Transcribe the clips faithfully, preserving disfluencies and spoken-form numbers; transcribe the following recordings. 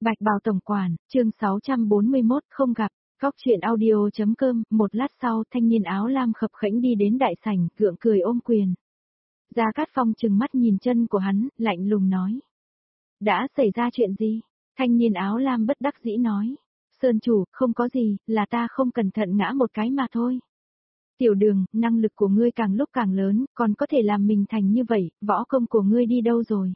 Bạch Bào Tổng Quản, chương sáu trăm bốn mươi mốt, không gặp, góc chuyện audio.com, một lát sau thanh niên áo lam khập khẽnh đi đến đại sảnh, gượng cười ôm quyền. Gia Cát Phong trừng mắt nhìn chân của hắn, lạnh lùng nói. Đã xảy ra chuyện gì? Thanh niên áo lam bất đắc dĩ nói. Sơn chủ, không có gì, là ta không cẩn thận ngã một cái mà thôi. Tiểu Đường, năng lực của ngươi càng lúc càng lớn, còn có thể làm mình thành như vậy, võ công của ngươi đi đâu rồi?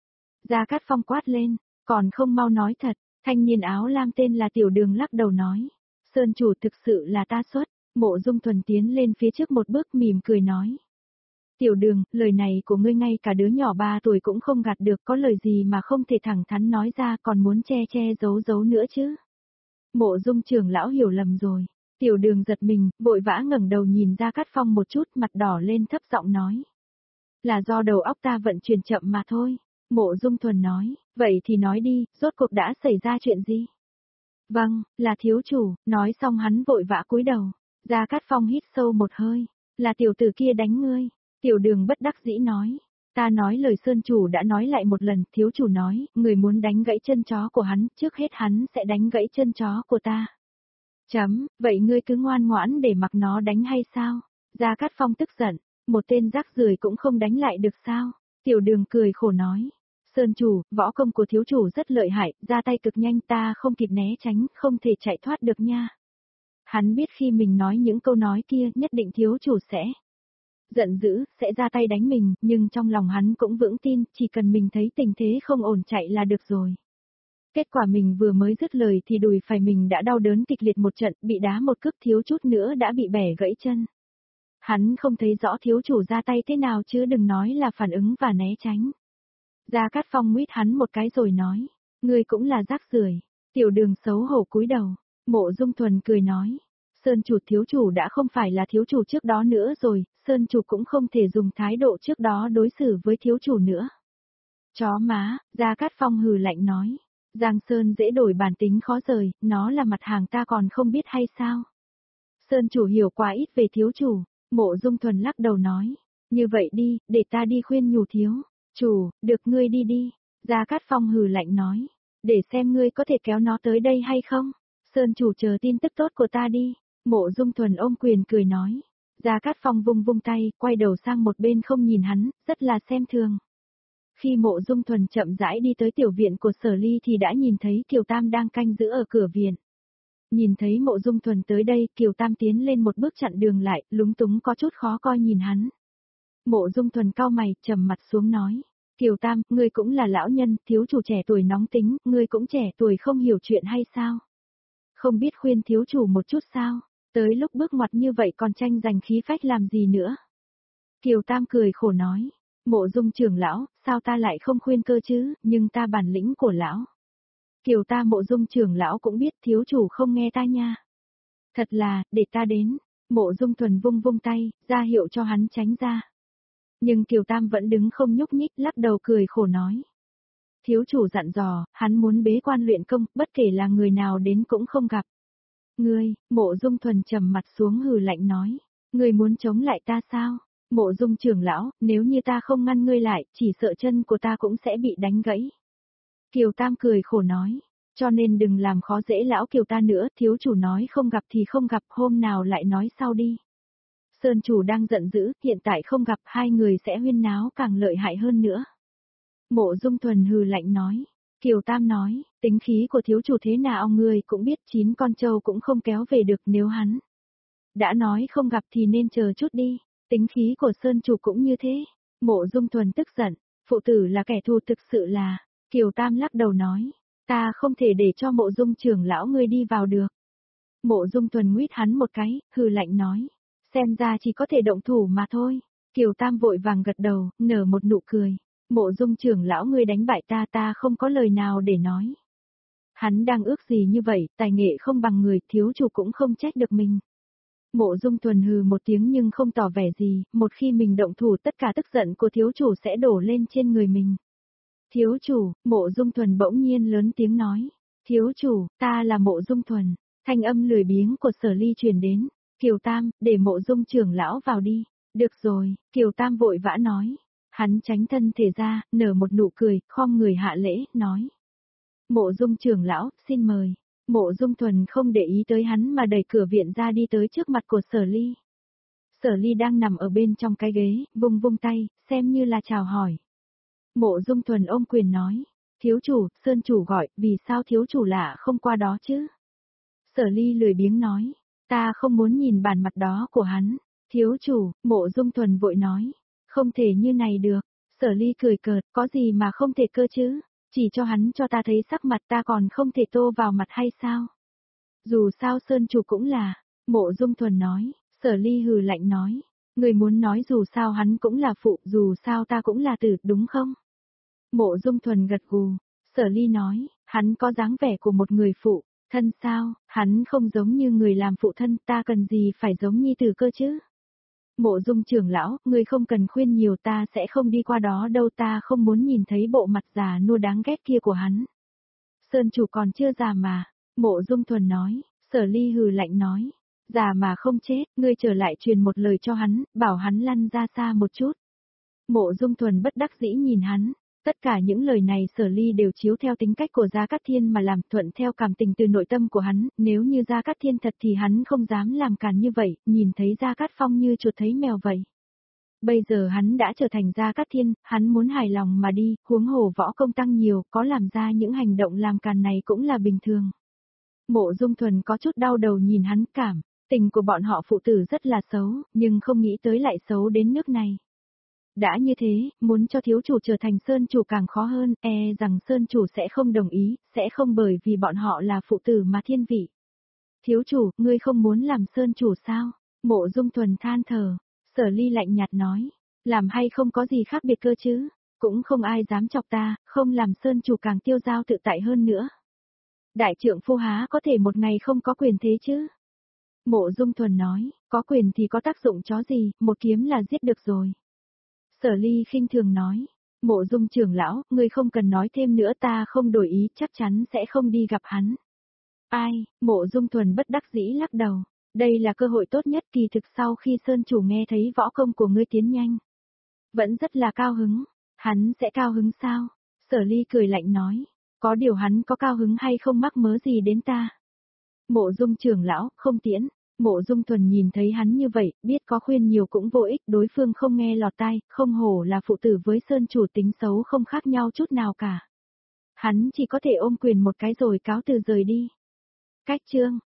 Gia Cát Phong quát lên, còn không mau nói thật, thanh niên áo lam tên là Tiểu Đường lắc đầu nói. Sơn chủ thực sự là ta xuất, Mộ Dung Thuần tiến lên phía trước một bước mỉm cười nói. Tiểu Đường, lời này của ngươi ngay cả đứa nhỏ ba tuổi cũng không gạt được, có lời gì mà không thể thẳng thắn nói ra, còn muốn che che giấu giấu nữa chứ? Mộ Dung trưởng lão hiểu lầm rồi. Tiểu Đường giật mình, vội vã ngẩng đầu nhìn Gia Cát Phong một chút, mặt đỏ lên thấp giọng nói. Là do đầu óc ta vận chuyển chậm mà thôi. Mộ Dung Thuần nói, vậy thì nói đi, rốt cuộc đã xảy ra chuyện gì? Vâng, là thiếu chủ, nói xong hắn vội vã cúi đầu. Gia Cát Phong hít sâu một hơi, là tiểu tử kia đánh ngươi. Tiểu Đường bất đắc dĩ nói, ta nói lời Sơn chủ đã nói lại một lần, thiếu chủ nói, người muốn đánh gãy chân chó của hắn, trước hết hắn sẽ đánh gãy chân chó của ta. Chấm, vậy ngươi cứ ngoan ngoãn để mặc nó đánh hay sao? Gia Cát Phong tức giận, một tên rác rưởi cũng không đánh lại được sao? Tiểu Đường cười khổ nói, Sơn chủ, võ công của thiếu chủ rất lợi hại, ra tay cực nhanh, ta không kịp né tránh, không thể chạy thoát được nha. Hắn biết khi mình nói những câu nói kia, nhất định thiếu chủ sẽ giận dữ, sẽ ra tay đánh mình, nhưng trong lòng hắn cũng vững tin, chỉ cần mình thấy tình thế không ổn chạy là được rồi. Kết quả mình vừa mới dứt lời thì đùi phải mình đã đau đớn kịch liệt một trận, bị đá một cước thiếu chút nữa đã bị bẻ gãy chân. Hắn không thấy rõ thiếu chủ ra tay thế nào chứ đừng nói là phản ứng và né tránh. Gia Cát Phong nguyết hắn một cái rồi nói, ngươi cũng là rác rưởi. Tiểu Đường xấu hổ cúi đầu. Mộ Dung Thuần cười nói, Sơn chủ thiếu chủ đã không phải là thiếu chủ trước đó nữa rồi, Sơn chủ cũng không thể dùng thái độ trước đó đối xử với thiếu chủ nữa. Chó má, Gia Cát Phong hừ lạnh nói, Giang Sơn dễ đổi bản tính khó rời, nó là mặt hàng ta còn không biết hay sao? Sơn chủ hiểu quá ít về thiếu chủ. Mộ Dung Thuần lắc đầu nói, như vậy đi, để ta đi khuyên nhủ thiếu chủ, được ngươi đi đi. Gia Cát Phong hừ lạnh nói, để xem ngươi có thể kéo nó tới đây hay không. Sơn chủ chờ tin tức tốt của ta đi. Mộ Dung Thuần ôm quyền cười nói. Gia Cát Phong vung vung tay, quay đầu sang một bên không nhìn hắn, rất là xem thường. Khi Mộ Dung Thuần chậm rãi đi tới tiểu viện của Sở Ly thì đã nhìn thấy Kiều Tam đang canh giữ ở cửa viện. Nhìn thấy Mộ Dung Thuần tới đây, Kiều Tam tiến lên một bước chặn đường lại, lúng túng có chút khó coi nhìn hắn. Mộ Dung Thuần cau mày, trầm mặt xuống nói, Kiều Tam, ngươi cũng là lão nhân, thiếu chủ trẻ tuổi nóng tính, ngươi cũng trẻ tuổi không hiểu chuyện hay sao? Không biết khuyên thiếu chủ một chút sao? Tới lúc bước ngoặt như vậy còn tranh giành khí phách làm gì nữa? Kiều Tam cười khổ nói, Mộ Dung trưởng lão, sao ta lại không khuyên cơ chứ, nhưng ta bản lĩnh của lão. Kiều ta Mộ Dung trưởng lão cũng biết thiếu chủ không nghe ta nha. Thật là, để ta đến. Mộ Dung Thuần vung vung tay, ra hiệu cho hắn tránh ra. Nhưng Kiều Tam vẫn đứng không nhúc nhích, lắc đầu cười khổ nói. Thiếu chủ dặn dò, hắn muốn bế quan luyện công, bất kể là người nào đến cũng không gặp. Ngươi, Mộ Dung Thuần trầm mặt xuống hừ lạnh nói. Ngươi muốn chống lại ta sao? Mộ Dung trưởng lão, nếu như ta không ngăn ngươi lại, chỉ sợ chân của ta cũng sẽ bị đánh gãy. Kiều Tam cười khổ nói, cho nên đừng làm khó dễ lão Kiều ta nữa, thiếu chủ nói không gặp thì không gặp, hôm nào lại nói sau đi. Sơn chủ đang giận dữ, hiện tại không gặp, hai người sẽ huyên náo càng lợi hại hơn nữa. Mộ Dung Thuần hừ lạnh nói, Kiều Tam nói, tính khí của thiếu chủ thế nào ngươi cũng biết, chín con trâu cũng không kéo về được nếu hắn đã nói không gặp thì nên chờ chút đi, tính khí của Sơn chủ cũng như thế. Mộ Dung Thuần tức giận, phụ tử là kẻ thù thực sự là. Kiều Tam lắc đầu nói, ta không thể để cho Mộ Dung trưởng lão ngươi đi vào được. Mộ Dung Thuần nguyết hắn một cái, hừ lạnh nói, xem ra chỉ có thể động thủ mà thôi. Kiều Tam vội vàng gật đầu, nở một nụ cười, Mộ Dung trưởng lão ngươi đánh bại ta, ta không có lời nào để nói. Hắn đang ước gì như vậy, tài nghệ không bằng người, thiếu chủ cũng không trách được mình. Mộ Dung Thuần hừ một tiếng nhưng không tỏ vẻ gì, một khi mình động thủ tất cả tức giận của thiếu chủ sẽ đổ lên trên người mình. Thiếu chủ, Mộ Dung Thuần bỗng nhiên lớn tiếng nói. Thiếu chủ, ta là Mộ Dung Thuần. Thanh âm lười biếng của Sở Ly truyền đến. Kiều Tam, để Mộ Dung trưởng lão vào đi. Được rồi, Kiều Tam vội vã nói. Hắn tránh thân thể ra, nở một nụ cười, khom người hạ lễ, nói. Mộ Dung trưởng lão, xin mời. Mộ Dung Thuần không để ý tới hắn mà đẩy cửa viện ra đi tới trước mặt của Sở Ly. Sở Ly đang nằm ở bên trong cái ghế, vung vung tay, xem như là chào hỏi. Mộ Dung Thuần ôm quyền nói, thiếu chủ, Sơn chủ gọi, vì sao thiếu chủ lạ không qua đó chứ? Sở Ly lười biếng nói, ta không muốn nhìn bản mặt đó của hắn. Thiếu chủ, Mộ Dung Thuần vội nói, không thể như này được. Sở Ly cười cợt, có gì mà không thể cơ chứ? Chỉ cho hắn cho ta thấy sắc mặt ta còn không thể tô vào mặt hay sao? Dù sao Sơn chủ cũng là, Mộ Dung Thuần nói, Sở Ly hừ lạnh nói, người muốn nói dù sao hắn cũng là phụ, dù sao ta cũng là tử, đúng không? Mộ Dung Thuần gật gù, Sở Ly nói, hắn có dáng vẻ của một người phụ, thân sao, hắn không giống như người làm phụ thân, ta cần gì phải giống nhi tử cơ chứ? Mộ Dung trưởng lão, ngươi không cần khuyên nhiều, ta sẽ không đi qua đó đâu, ta không muốn nhìn thấy bộ mặt già nua đáng ghét kia của hắn. Sơn chủ còn chưa già mà, Mộ Dung Thuần nói, Sở Ly hừ lạnh nói, già mà không chết, ngươi trở lại truyền một lời cho hắn, bảo hắn lăn ra xa một chút. Mộ Dung Thuần bất đắc dĩ nhìn hắn, tất cả những lời này Sở Ly đều chiếu theo tính cách của Gia Cát Thiên mà làm, thuận theo cảm tình từ nội tâm của hắn, nếu như Gia Cát Thiên thật thì hắn không dám làm càn như vậy, nhìn thấy Gia Cát Phong như chuột thấy mèo vậy. Bây giờ hắn đã trở thành Gia Cát Thiên, hắn muốn hài lòng mà đi, huống hồ võ công tăng nhiều, có làm ra những hành động làm càn này cũng là bình thường. Mộ Dung Thuần có chút đau đầu nhìn hắn, cảm tình của bọn họ phụ tử rất là xấu, nhưng không nghĩ tới lại xấu đến nước này. Đã như thế, muốn cho thiếu chủ trở thành Sơn chủ càng khó hơn, e rằng Sơn chủ sẽ không đồng ý, sẽ không bởi vì bọn họ là phụ tử mà thiên vị. Thiếu chủ, ngươi không muốn làm Sơn chủ sao? Mộ Dung Thuần than thở, Sở Ly lạnh nhạt nói, làm hay không có gì khác biệt cơ chứ, cũng không ai dám chọc ta, không làm Sơn chủ càng tiêu dao tự tại hơn nữa. Đại trượng phu há có thể một ngày không có quyền thế chứ? Mộ Dung Thuần nói, có quyền thì có tác dụng chó gì, một kiếm là giết được rồi. Sở Ly khinh thường nói, Mộ Dung trưởng lão, ngươi không cần nói thêm nữa, ta không đổi ý, chắc chắn sẽ không đi gặp hắn. Ai, Mộ Dung Thuần bất đắc dĩ lắc đầu, đây là cơ hội tốt nhất, kỳ thực sau khi Sơn chủ nghe thấy võ công của ngươi tiến nhanh. Vẫn rất là cao hứng, hắn sẽ cao hứng sao? Sở Ly cười lạnh nói, có điều hắn có cao hứng hay không mắc mớ gì đến ta. Mộ Dung trưởng lão, không tiễn. Mộ Dung Thuần nhìn thấy hắn như vậy, biết có khuyên nhiều cũng vô ích, đối phương không nghe lọt tai, không hổ là phụ tử với Sơn chủ, tính xấu không khác nhau chút nào cả. Hắn chỉ có thể ôm quyền một cái rồi cáo từ rời đi. Cách chương